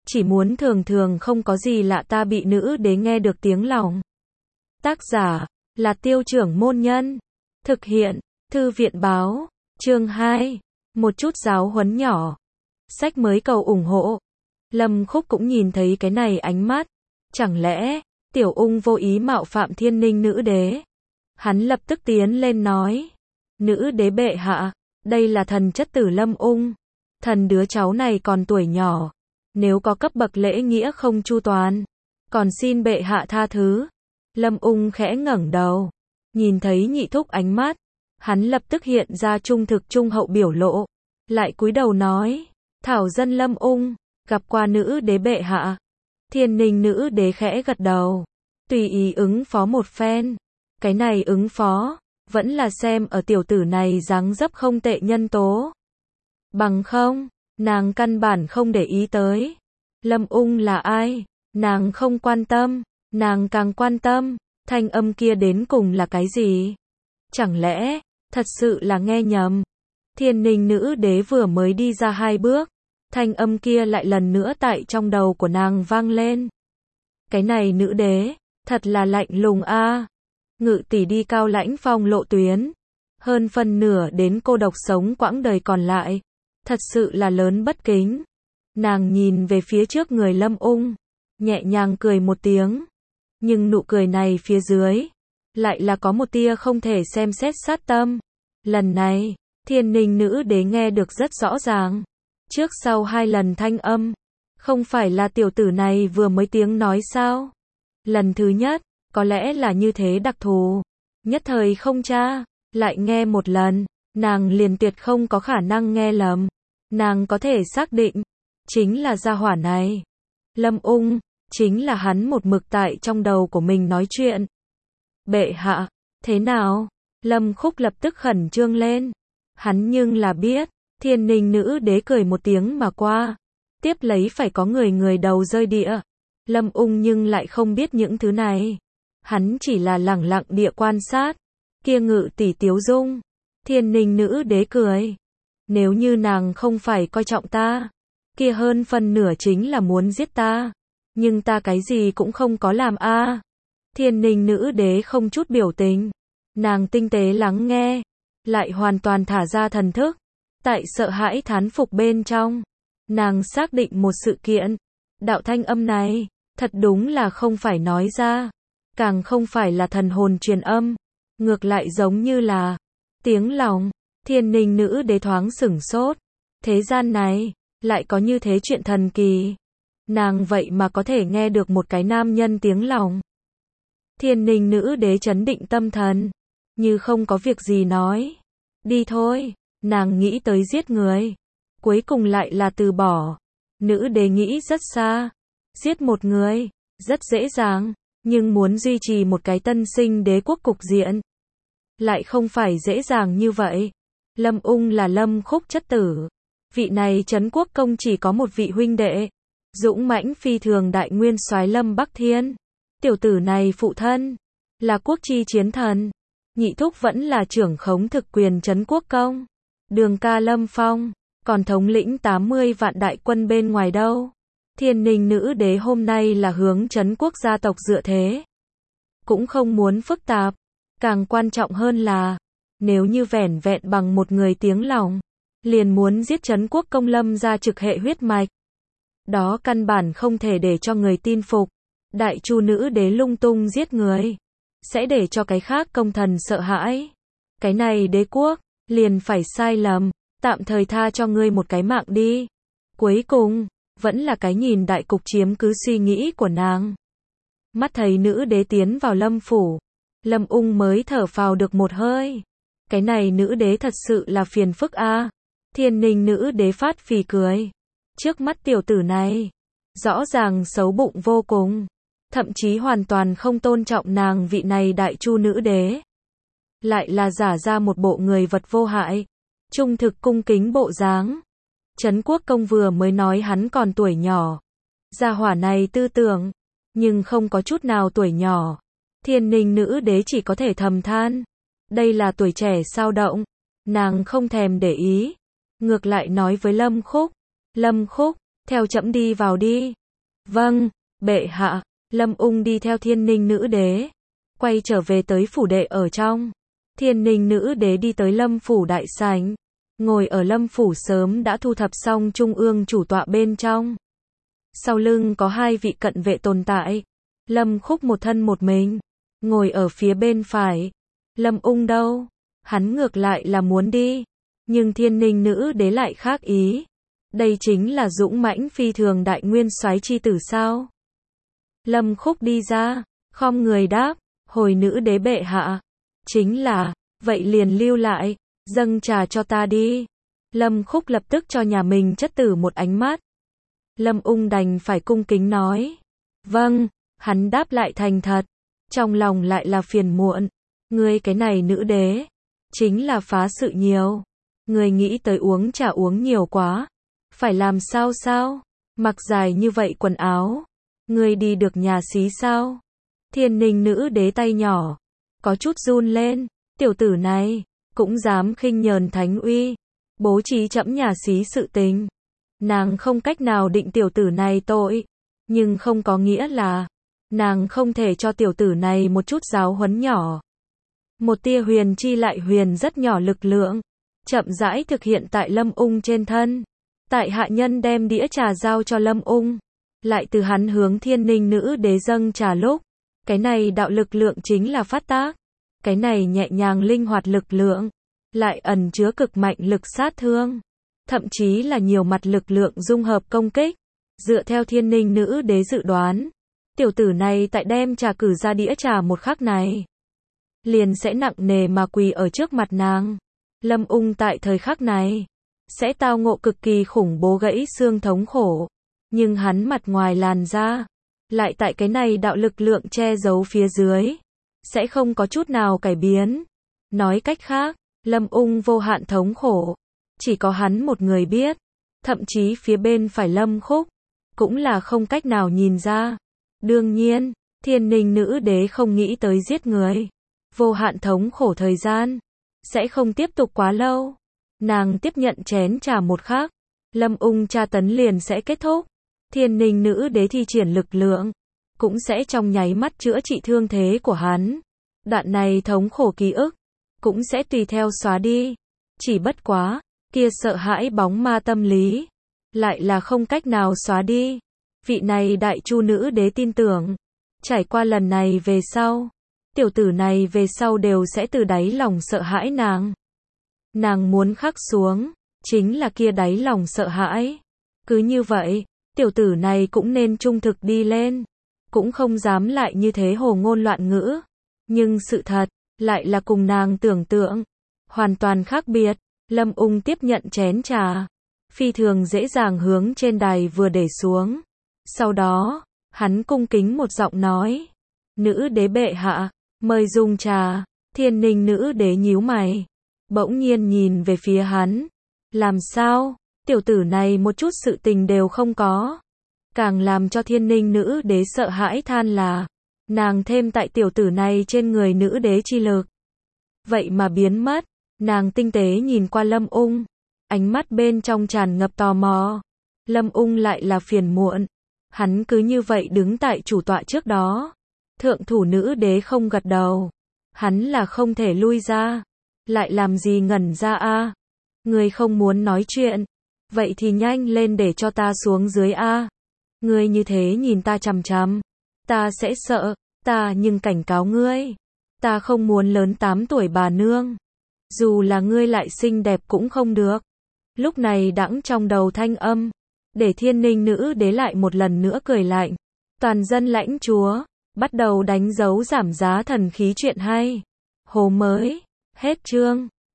chỉ muốn thường thường không có gì lạ ta bị nữ đế nghe được tiếng lòng. Tác giả là Tiêu Trưởng Môn Nhân. Thực hiện Thư viện Báo. Chương 2. Một chút giáo huấn nhỏ. Sách mới cầu ủng hộ. Lâm Khúc cũng nhìn thấy cái này ánh mắt. Chẳng lẽ Tiểu Ung vô ý mạo phạm Thiên Ninh nữ đế? Hắn lập tức tiến lên nói. Nữ đế bệ hạ, đây là thần chất tử Lâm Ung. Thần đứa cháu này còn tuổi nhỏ, nếu có cấp bậc lễ nghĩa không chu toàn, còn xin bệ hạ tha thứ. Lâm Ung khẽ ngẩng đầu, nhìn thấy nhị thúc ánh mắt, hắn lập tức hiện ra trung thực trung hậu biểu lộ, lại cúi đầu nói, thảo dân Lâm Ung, gặp qua nữ đế bệ hạ. Thiên Ninh nữ đế khẽ gật đầu, tùy ý ứng phó một phen. Cái này ứng phó, vẫn là xem ở tiểu tử này dáng dấp không tệ nhân tố. Bằng không, nàng căn bản không để ý tới. Lâm Ung là ai? Nàng không quan tâm, nàng càng quan tâm, thanh âm kia đến cùng là cái gì? Chẳng lẽ, thật sự là nghe nhầm? Thiên Ninh nữ đế vừa mới đi ra 2 bước, thanh âm kia lại lần nữa tại trong đầu của nàng vang lên. Cái này nữ đế, thật là lạnh lùng a. Ngự tỷ đi Cao Lãnh Phong lộ tuyến, hơn phân nửa đến cô độc sống quãng đời còn lại, thật sự là lớn bất kính. Nàng nhìn về phía trước người Lâm Ung, nhẹ nhàng cười một tiếng, nhưng nụ cười này phía dưới, lại là có một tia không thể xem xét sát tâm. Lần này, Thiên Ninh nữ đế nghe được rất rõ ràng, trước sau 2 lần thanh âm, không phải là tiểu tử này vừa mới tiếng nói sao? Lần thứ nhất, có lẽ là như thế đặc thù, nhất thời không tra, lại nghe một lần, nàng liền tuyệt không có khả năng nghe lầm. Nàng có thể xác định, chính là gia hỏa này. Lâm Ung, chính là hắn một mực tại trong đầu của mình nói chuyện. Bệ hạ, thế nào? Lâm Khúc lập tức khẩn trương lên. Hắn nhưng là biết, Thiên Ninh nữ đế cười một tiếng mà qua. Tiếp lấy phải có người đầu rơi địa. Lâm Ung nhưng lại không biết những thứ này. Hắn chỉ là lẳng lặng địa quan sát. Kia Ngự tỷ tiếu dung. Thiên Ninh nữ đế cười. Nếu như nàng không phải coi trọng ta, kia hơn phần nửa chính là muốn giết ta. Nhưng ta cái gì cũng không có làm a. Thiên Ninh nữ đế không chút biểu tình. Nàng tinh tế lắng nghe, lại hoàn toàn thả ra thần thức. Tại sợ hãi thán phục bên trong, nàng xác định một sự kiện. Đạo thanh âm này, thật đúng là không phải nói ra, càng không phải là thần hồn truyền âm, ngược lại giống như là tiếng lòng. Thiên Ninh nữ đế thoáng sửng sốt. Thế gian này, lại có như thế chuyện thần kỳ. Nàng vậy mà có thể nghe được một cái nam nhân tiếng lòng. Thiên Ninh nữ đế trấn định tâm thần, như không có việc gì nói. Đi thôi, nàng nghĩ tới giết người. Cuối cùng lại là từ bỏ. Nữ đế nghĩ rất xa. Giết một người, rất dễ dàng. Nhưng muốn duy trì một cái tân sinh đế quốc cục diện, lại không phải dễ dàng như vậy. Lâm Ung là Lâm Khúc chất tử. Vị này Trấn Quốc công chỉ có một vị huynh đệ, dũng mãnh phi thường đại nguyên soái Lâm Bắc Thiên. Tiểu tử này phụ thân là quốc chi chiến thần, nhị thúc vẫn là trưởng khống thực quyền Trấn Quốc công. Đường ca Lâm Phong, còn thống lĩnh 80 vạn đại quân bên ngoài đâu. Thiên Ninh nữ đế hôm nay là hướng Trấn Quốc gia tộc dựa thế. Cũng không muốn phức tạp, càng quan trọng hơn là, nếu như vẻn vẹn bằng một người tiếng lòng, liền muốn giết Trấn Quốc công Lâm ra trực hệ huyết mạch. Đó căn bản không thể để cho người tin phục. Đại Chu nữ đế lung tung giết người, sẽ để cho cái khác công thần sợ hãi. Cái này đế quốc, liền phải sai lầm, tạm thời tha cho ngươi một cái mạng đi. Cuối cùng, vẫn là cái nhìn đại cục chiếm cứ suy nghĩ của nàng. Mắt thấy nữ đế tiến vào Lâm phủ, Lâm Ung mới thở phào được một hơi. Cái này nữ đế thật sự là phiền phức a. Thiên Ninh nữ đế phát phì cười. Trước mắt tiểu tử này, rõ ràng xấu bụng vô cùng, thậm chí hoàn toàn không tôn trọng nàng vị này đại chu nữ đế. Lại là giả ra một bộ người vật vô hại, trung thực cung kính bộ dáng. Trấn Quốc công vừa mới nói hắn còn tuổi nhỏ. Gia hỏa này tư tưởng, nhưng không có chút nào tuổi nhỏ. Thiên Ninh nữ đế chỉ có thể thầm than. Đây là tuổi trẻ sao động. Nàng không thèm để ý. Ngược lại nói với Lâm Khúc. Lâm Khúc, theo trẫm đi vào đi. Vâng, bệ hạ. Lâm Ung đi theo Thiên Ninh nữ đế, quay trở về tới phủ đệ ở trong. Thiên Ninh nữ đế đi tới Lâm phủ đại sảnh, ngồi ở Lâm phủ sớm đã thu thập xong trung ương chủ tọa bên trong. Sau lưng có 2 vị cận vệ tồn tại. Lâm Khúc một thân một mình, ngồi ở phía bên phải. Lâm Ung đâu? Hắn ngược lại là muốn đi, nhưng Thiên Ninh nữ đế lại khác ý. Đây chính là dũng mãnh phi thường đại nguyên soái chi tử sao? Lâm Khúc đi ra, khom người đáp, hồi nữ đế bệ hạ. Chính là, vậy liền lưu lại, dâng trà cho ta đi. Lâm Khúc lập tức cho nhà mình chất tử một ánh mắt. Lâm Ung đành phải cung kính nói. Vâng, hắn đáp lại thành thật. Trong lòng lại là phiền muộn. Ngươi cái này nữ đế, chính là phá sự nhiều. Ngươi nghĩ tới uống trà uống nhiều quá. Phải làm sao sao? Mặc dài như vậy quần áo. Ngươi đi được nhà xí sao? Thiên Ninh nữ đế tay nhỏ, có chút run lên. Tiểu tử này, cũng dám khinh nhờn thánh uy. Bố trí trẫm nhà xí sự tình. Nàng không cách nào định tiểu tử này tội. Nhưng không có nghĩa là nàng không thể cho tiểu tử này một chút giáo huấn nhỏ. Một tia huyền chi lại huyền rất nhỏ lực lượng, chậm rãi thực hiện tại Lâm Ung trên thân. Tại hạ nhân đem đĩa trà giao cho Lâm Ung, lại từ hắn hướng Thiên Ninh nữ đế dâng trà lúc, cái này đạo lực lượng chính là phát tác. Cái này nhẹ nhàng linh hoạt lực lượng, lại ẩn chứa cực mạnh lực sát thương, thậm chí là nhiều mặt lực lượng dung hợp công kích. Dựa theo Thiên Ninh nữ đế dự đoán, tiểu tử này tại đem trà cử ra đĩa trà một khắc này, liền sẽ nặng nề mà quỳ ở trước mặt nàng. Lâm Ung tại thời khắc này sẽ tao ngộ cực kỳ khủng bố gãy xương thống khổ, nhưng hắn mặt ngoài làn da lại tại cái này đạo lực lượng che giấu phía dưới, sẽ không có chút nào cải biến. Nói cách khác, Lâm Ung vô hạn thống khổ, chỉ có hắn một người biết, thậm chí phía bên phải Lâm Khúc cũng là không cách nào nhìn ra. Đương nhiên, Thiên Ninh nữ đế không nghĩ tới giết người. Vô hạn thống khổ thời gian sẽ không tiếp tục quá lâu. Nàng tiếp nhận chén trà một khắc, Lâm Ung tra tấn liền sẽ kết thúc. Thiên Ninh nữ đế thi triển lực lượng, cũng sẽ trong nháy mắt chữa trị thương thế của hắn. Đoạn này thống khổ ký ức cũng sẽ tùy theo xóa đi. Chỉ bất quá, kia sợ hãi bóng ma tâm lý lại là không cách nào xóa đi. Vị này đại chu nữ đế tin tưởng, trải qua lần này về sau, tiểu tử này về sau đều sẽ từ đáy lòng sợ hãi nàng. Nàng muốn khắc xuống, chính là kia đáy lòng sợ hãi. Cứ như vậy, tiểu tử này cũng nên trung thực đi lên, cũng không dám lại như thế hồ ngôn loạn ngữ. Nhưng sự thật, lại là cùng nàng tưởng tượng hoàn toàn khác biệt. Lâm Ung tiếp nhận chén trà, phi thường dễ dàng hướng trên đài vừa để xuống. Sau đó, hắn cung kính một giọng nói, nữ đế bệ hạ, mời dùng trà. Thiên Ninh nữ đế nhíu mày, bỗng nhiên nhìn về phía hắn. Làm sao? Tiểu tử này một chút sự tình đều không có. Càng làm cho Thiên Ninh nữ đế sợ hãi than là, nàng thêm tại tiểu tử này trên người nữ đế chi lực. Vậy mà biến mất. Nàng tinh tế nhìn qua Lâm Ung, ánh mắt bên trong tràn ngập tò mò. Lâm Ung lại là phiền muộn. Hắn cứ như vậy đứng tại chủ tọa trước đó. Thượng thủ nữ đế không gật đầu. Hắn là không thể lui ra. Lại làm gì ngẩn ra a? Ngươi không muốn nói chuyện, vậy thì nhanh lên để cho ta xuống dưới a. Ngươi như thế nhìn ta chằm chằm, ta sẽ sợ. Ta nhưng cảnh cáo ngươi, ta không muốn lớn 8 tuổi bà nương. Dù là ngươi lại xinh đẹp cũng không được. Lúc này đãng trong đầu thanh âm, để Thiên Ninh nữ đế lại một lần nữa cười lạnh. Toàn dân lãnh chúa, bắt đầu đánh dấu giảm giá thần khí chuyện hay. Hồ mới, hết chương.